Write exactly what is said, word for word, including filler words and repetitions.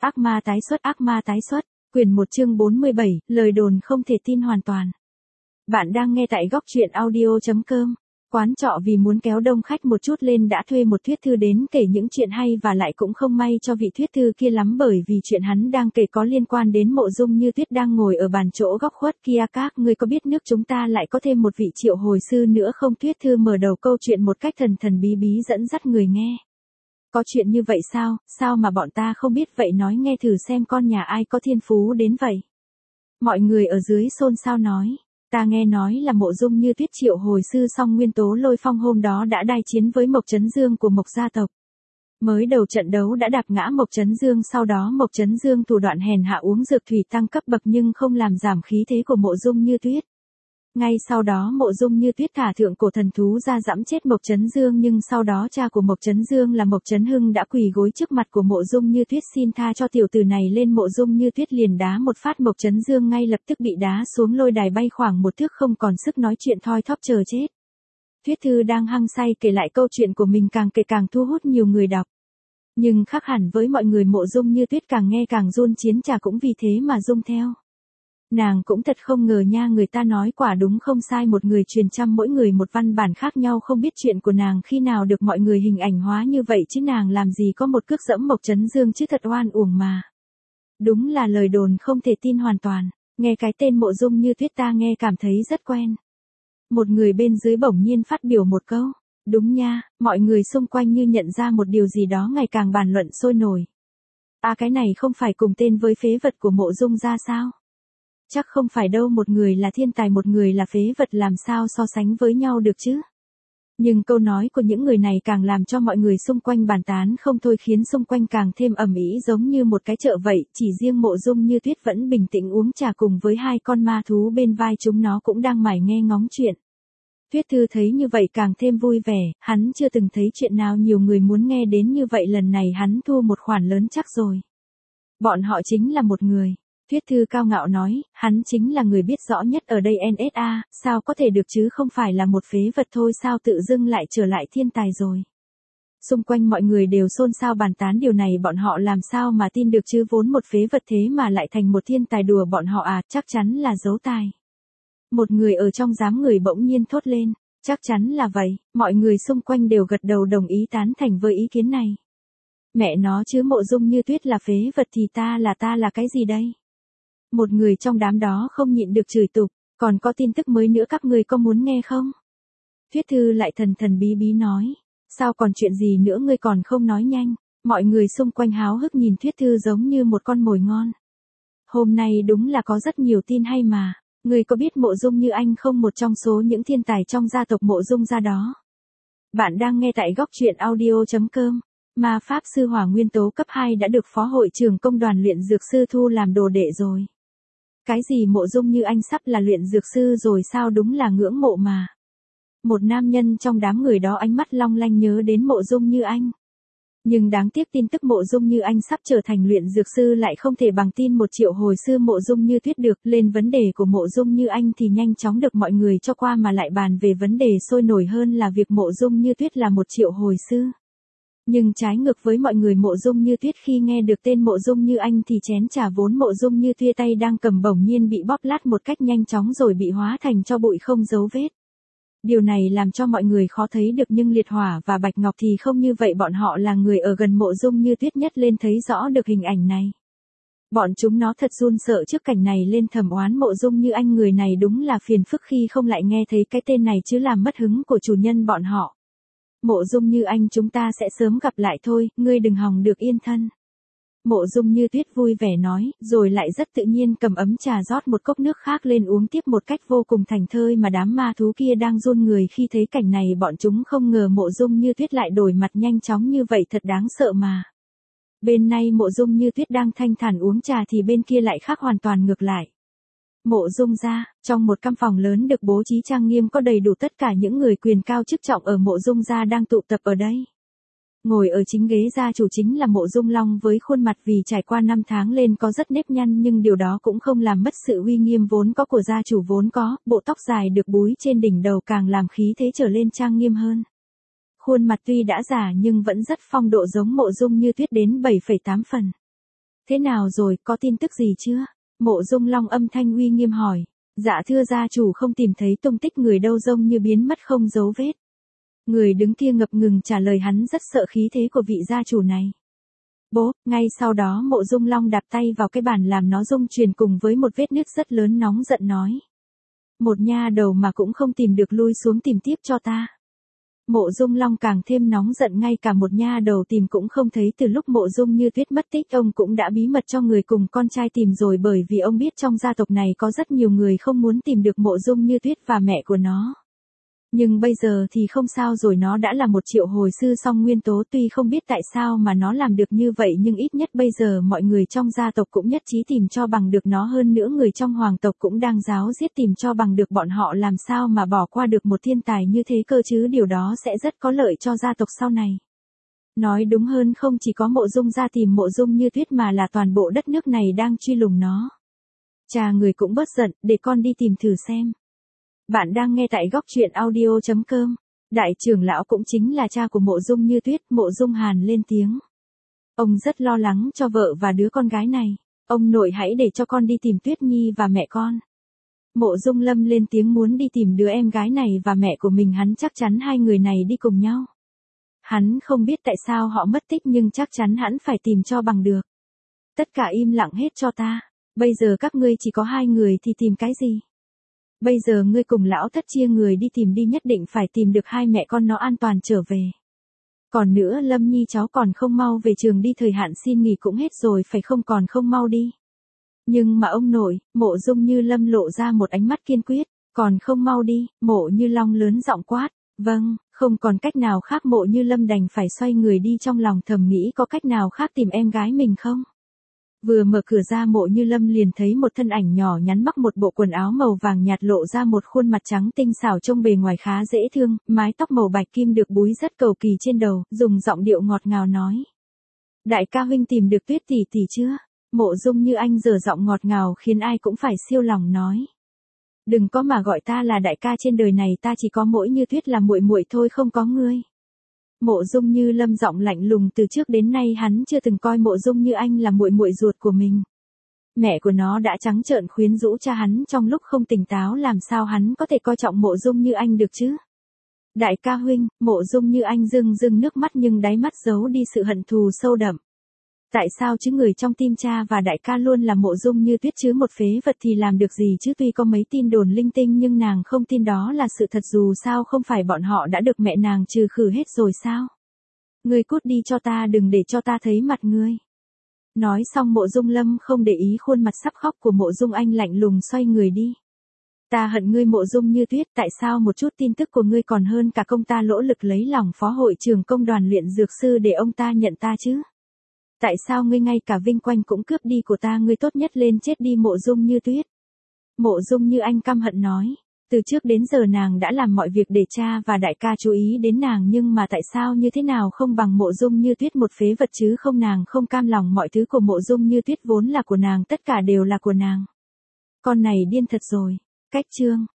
Ác ma tái xuất, ác ma tái xuất, quyển một chương bốn mươi bảy, lời đồn không thể tin hoàn toàn. Bạn đang nghe tại góc truyện audio chấm com. Quán trọ vì muốn kéo đông khách một chút lên đã thuê một thuyết thư đến kể những chuyện hay và lại cũng không may cho vị thuyết thư kia lắm, bởi vì chuyện hắn đang kể có liên quan đến Mộ Dung Như Tuyết đang ngồi ở bàn chỗ góc khuất kia. Các ngươi có biết nước chúng ta lại có thêm một vị triệu hồi sư nữa không? Thuyết thư mở đầu câu chuyện một cách thần thần bí bí dẫn dắt người nghe. Có chuyện như vậy sao, sao mà bọn ta không biết vậy, nói nghe thử xem con nhà ai có thiên phú đến vậy. Mọi người ở dưới xôn xao nói, ta nghe nói là Mộ Dung Như Tuyết triệu hồi sư song nguyên tố lôi phong hôm đó đã đai chiến với Mộc Chấn Dương của Mộc gia tộc. Mới đầu trận đấu đã đạp ngã Mộc Chấn Dương, sau đó Mộc Chấn Dương thủ đoạn hèn hạ uống dược thủy tăng cấp bậc nhưng không làm giảm khí thế của Mộ Dung Như Tuyết. Ngay sau đó Mộ Dung Như Tuyết thả thượng cổ thần thú ra giẫm chết Mộc Chấn Dương, nhưng sau đó cha của Mộc Chấn Dương là Mộc Chấn Hưng đã quỳ gối trước mặt của Mộ Dung Như Tuyết xin tha cho tiểu tử này lên. Mộ Dung Như Tuyết liền đá một phát, Mộc Chấn Dương ngay lập tức bị đá xuống lôi đài bay khoảng một thước, không còn sức nói chuyện, thoi thóp chờ chết. Thuyết thư đang hăng say kể lại câu chuyện của mình, càng kể càng thu hút nhiều người đọc. Nhưng khác hẳn với mọi người, Mộ Dung Như Tuyết càng nghe càng run, chiến trà cũng vì thế mà rung theo. Nàng cũng thật không ngờ nha, người ta nói quả đúng không sai, một người truyền trăm, mỗi người một văn bản khác nhau, không biết chuyện của nàng khi nào được mọi người hình ảnh hóa như vậy chứ nàng làm gì có một cước dẫm Mộc Chấn Dương chứ, thật oan uổng mà. Đúng là lời đồn không thể tin hoàn toàn. Nghe cái tên Mộ Dung Như Tuyết ta nghe cảm thấy rất quen. Một người bên dưới bỗng nhiên phát biểu một câu, đúng nha, mọi người xung quanh như nhận ra một điều gì đó, ngày càng bàn luận sôi nổi. À, cái này không phải cùng tên với phế vật của Mộ Dung ra sao? Chắc không phải đâu, một người là thiên tài một người là phế vật, làm sao so sánh với nhau được chứ. Nhưng câu nói của những người này càng làm cho mọi người xung quanh bàn tán không thôi, khiến xung quanh càng thêm ầm ĩ giống như một cái chợ vậy. Chỉ riêng Mộ Dung Như Tuyết vẫn bình tĩnh uống trà cùng với hai con ma thú bên vai, chúng nó cũng đang mải nghe ngóng chuyện. Tuyết thư thấy như vậy càng thêm vui vẻ, hắn chưa từng thấy chuyện nào nhiều người muốn nghe đến như vậy, lần này hắn thu một khoản lớn chắc rồi. Bọn họ chính là một người. Tuyết thư cao ngạo nói, hắn chính là người biết rõ nhất ở đây en ét a, sao có thể được chứ, không phải là một phế vật thôi sao, tự dưng lại trở lại thiên tài rồi. Xung quanh mọi người đều xôn xao bàn tán điều này, bọn họ làm sao mà tin được chứ, vốn một phế vật thế mà lại thành một thiên tài, đùa bọn họ à, chắc chắn là giấu tài. Một người ở trong đám người bỗng nhiên thốt lên, chắc chắn là vậy, mọi người xung quanh đều gật đầu đồng ý tán thành với ý kiến này. Mẹ nó chứ, Mộ Dung Như Tuyết là phế vật thì ta là ta là cái gì đây? Một người trong đám đó không nhịn được chửi tục, còn có tin tức mới nữa, các người có muốn nghe không? Thuyết thư lại thần thần bí bí nói, sao còn chuyện gì nữa ngươi còn không nói nhanh? Mọi người xung quanh háo hức nhìn Thuyết thư giống như một con mồi ngon. Hôm nay đúng là có rất nhiều tin hay mà, ngươi có biết Mộ Dung Như Anh không, một trong số những thiên tài trong gia tộc Mộ Dung gia đó. Bạn đang nghe tại góc truyện audio chấm com. Ma pháp sư hỏa nguyên tố cấp hai đã được phó hội trưởng công đoàn luyện dược sư thu làm đồ đệ rồi. Cái gì, Mộ Dung Như Anh sắp là luyện dược sư rồi sao, đúng là ngưỡng mộ mà. Một nam nhân trong đám người đó ánh mắt long lanh nhớ đến Mộ Dung Như Anh. Nhưng đáng tiếc tin tức Mộ Dung Như Anh sắp trở thành luyện dược sư lại không thể bằng tin một triệu hồi sư Mộ Dung Như Tuyết được. Lên vấn đề của Mộ Dung Như Anh thì nhanh chóng được mọi người cho qua, mà lại bàn về vấn đề sôi nổi hơn là việc Mộ Dung Như Tuyết là một triệu hồi sư. Nhưng trái ngược với mọi người, Mộ Dung Như Tuyết khi nghe được tên Mộ Dung Như Anh thì chén trà vốn Mộ Dung Như Tuyết tay đang cầm bỗng nhiên bị bóp lát một cách nhanh chóng rồi bị hóa thành tro bụi không dấu vết. Điều này làm cho mọi người khó thấy được, nhưng Liệt Hỏa và Bạch Ngọc thì không như vậy, bọn họ là người ở gần Mộ Dung Như Tuyết nhất lên thấy rõ được hình ảnh này. Bọn chúng nó thật run sợ trước cảnh này, lên thầm oán Mộ Dung Như Anh, người này đúng là phiền phức khi không lại nghe thấy cái tên này chứ, làm mất hứng của chủ nhân bọn họ. Mộ Dung Như Anh, chúng ta sẽ sớm gặp lại thôi, ngươi đừng hòng được yên thân. Mộ Dung Như Tuyết vui vẻ nói, rồi lại rất tự nhiên cầm ấm trà rót một cốc nước khác lên uống tiếp một cách vô cùng thành thơi, mà đám ma thú kia đang run người khi thấy cảnh này, bọn chúng không ngờ Mộ Dung Như Tuyết lại đổi mặt nhanh chóng như vậy, thật đáng sợ mà. Bên này Mộ Dung Như Tuyết đang thanh thản uống trà thì bên kia lại khác hoàn toàn ngược lại. Mộ Dung gia, trong một căn phòng lớn được bố trí trang nghiêm, có đầy đủ tất cả những người quyền cao chức trọng ở Mộ Dung gia đang tụ tập ở đây. Ngồi ở chính ghế gia chủ chính là Mộ Dung Long, với khuôn mặt vì trải qua năm tháng lên có rất nếp nhăn, nhưng điều đó cũng không làm mất sự uy nghiêm vốn có của gia chủ vốn có, bộ tóc dài được búi trên đỉnh đầu càng làm khí thế trở lên trang nghiêm hơn. Khuôn mặt tuy đã già nhưng vẫn rất phong độ giống Mộ Dung Như Tuyết đến bảy phẩy tám phần. Thế nào rồi, có tin tức gì chưa? Mộ Dung Long âm thanh uy nghiêm hỏi. Dạ thưa gia chủ, không tìm thấy tung tích người đâu, giống như biến mất không dấu vết. Người đứng kia ngập ngừng trả lời, hắn rất sợ khí thế của vị gia chủ này. Bố, ngay sau đó Mộ Dung Long đạp tay vào cái bàn làm nó rung chuyển cùng với một vết nứt rất lớn, nóng giận nói. Một nha đầu mà cũng không tìm được, lui xuống tìm tiếp cho ta. Mộ Dung Long càng thêm nóng giận, ngay cả một nha đầu tìm cũng không thấy. Từ lúc Mộ Dung Như Tuyết mất tích, ông cũng đã bí mật cho người cùng con trai tìm rồi, bởi vì ông biết trong gia tộc này có rất nhiều người không muốn tìm được Mộ Dung Như Tuyết và mẹ của nó. Nhưng bây giờ thì không sao rồi, nó đã là một triệu hồi sư song nguyên tố, tuy không biết tại sao mà nó làm được như vậy, nhưng ít nhất bây giờ mọi người trong gia tộc cũng nhất trí tìm cho bằng được nó, hơn nữa người trong hoàng tộc cũng đang ráo riết tìm cho bằng được bọn họ, làm sao mà bỏ qua được một thiên tài như thế cơ chứ, điều đó sẽ rất có lợi cho gia tộc sau này. Nói đúng hơn, không chỉ có Mộ Dung gia tìm Mộ Dung Như Tuyết mà là toàn bộ đất nước này đang truy lùng nó. Cha người cũng bớt giận, để con đi tìm thử xem. Bạn đang nghe tại góc truyện audio chấm com. Đại trưởng lão cũng chính là cha của Mộ Dung Như Tuyết, Mộ Dung Hàn lên tiếng. Ông rất lo lắng cho vợ và đứa con gái này. Ông nội hãy để cho con đi tìm Tuyết Nhi và mẹ con. Mộ Dung Lâm lên tiếng, muốn đi tìm đứa em gái này và mẹ của mình, hắn chắc chắn hai người này đi cùng nhau. Hắn không biết tại sao họ mất tích, nhưng chắc chắn hắn phải tìm cho bằng được. Tất cả im lặng hết cho ta. Bây giờ các ngươi chỉ có hai người thì tìm cái gì? Bây giờ ngươi cùng lão thất chia người đi tìm đi, nhất định phải tìm được hai mẹ con nó an toàn trở về. Còn nữa, Lâm Nhi cháu còn không mau về trường đi, thời hạn xin nghỉ cũng hết rồi phải không, còn không mau đi. Nhưng mà ông nội, Mộ Dung Như Lâm lộ ra một ánh mắt kiên quyết, còn không mau đi. Mộ Như Long lớn giọng quát. Vâng, không còn cách nào khác, Mộ Như Lâm đành phải xoay người đi, trong lòng thầm nghĩ có cách nào khác tìm em gái mình không? Vừa mở cửa ra, Mộ Như Lâm liền thấy một thân ảnh nhỏ nhắn mặc một bộ quần áo màu vàng nhạt, lộ ra một khuôn mặt trắng tinh xảo, trông bề ngoài khá dễ thương, mái tóc màu bạch kim được búi rất cầu kỳ trên đầu, dùng giọng điệu ngọt ngào nói. Đại ca huynh tìm được Tuyết tỷ tỷ chưa? Mộ Dung Như Anh giở giọng ngọt ngào khiến ai cũng phải siêu lòng nói. Đừng có mà gọi ta là đại ca, trên đời này ta chỉ có mỗi Như Tuyết là muội muội thôi, không có ngươi. Mộ Dung Như Lâm giọng lạnh lùng, từ trước đến nay hắn chưa từng coi Mộ Dung Như Anh là muội muội ruột của mình. Mẹ của nó đã trắng trợn khuyến rũ cha hắn trong lúc không tỉnh táo, làm sao hắn có thể coi trọng Mộ Dung Như Anh được chứ? Đại ca huynh. Mộ Dung Như Anh rưng rưng nước mắt, nhưng đáy mắt giấu đi sự hận thù sâu đậm. Tại sao chứ, người trong tim cha và đại ca luôn là Mộ Dung Như Tuyết chứ, một phế vật thì làm được gì chứ? Tuy có mấy tin đồn linh tinh nhưng nàng không tin đó là sự thật, dù sao không phải bọn họ đã được mẹ nàng trừ khử hết rồi sao? Ngươi cút đi cho ta, đừng để cho ta thấy mặt ngươi. Nói xong, Mộ Dung Lâm không để ý khuôn mặt sắp khóc của Mộ Dung Anh, lạnh lùng xoay người đi. Ta hận ngươi Mộ Dung Như Tuyết, tại sao một chút tin tức của ngươi còn hơn cả công ta lỗ lực lấy lòng phó hội trưởng công đoàn luyện dược sư để ông ta nhận ta chứ? Tại sao ngươi ngay cả vinh quang cũng cướp đi của ta, ngươi tốt nhất lên chết đi Mộ Dung Như Tuyết. Mộ Dung Như Anh căm hận nói. Từ trước đến giờ nàng đã làm mọi việc để cha và đại ca chú ý đến nàng, nhưng mà tại sao như thế nào không bằng Mộ Dung Như Tuyết, một phế vật chứ không? Nàng không cam lòng, mọi thứ của Mộ Dung Như Tuyết vốn là của nàng, tất cả đều là của nàng. Con này điên thật rồi. Cách chương.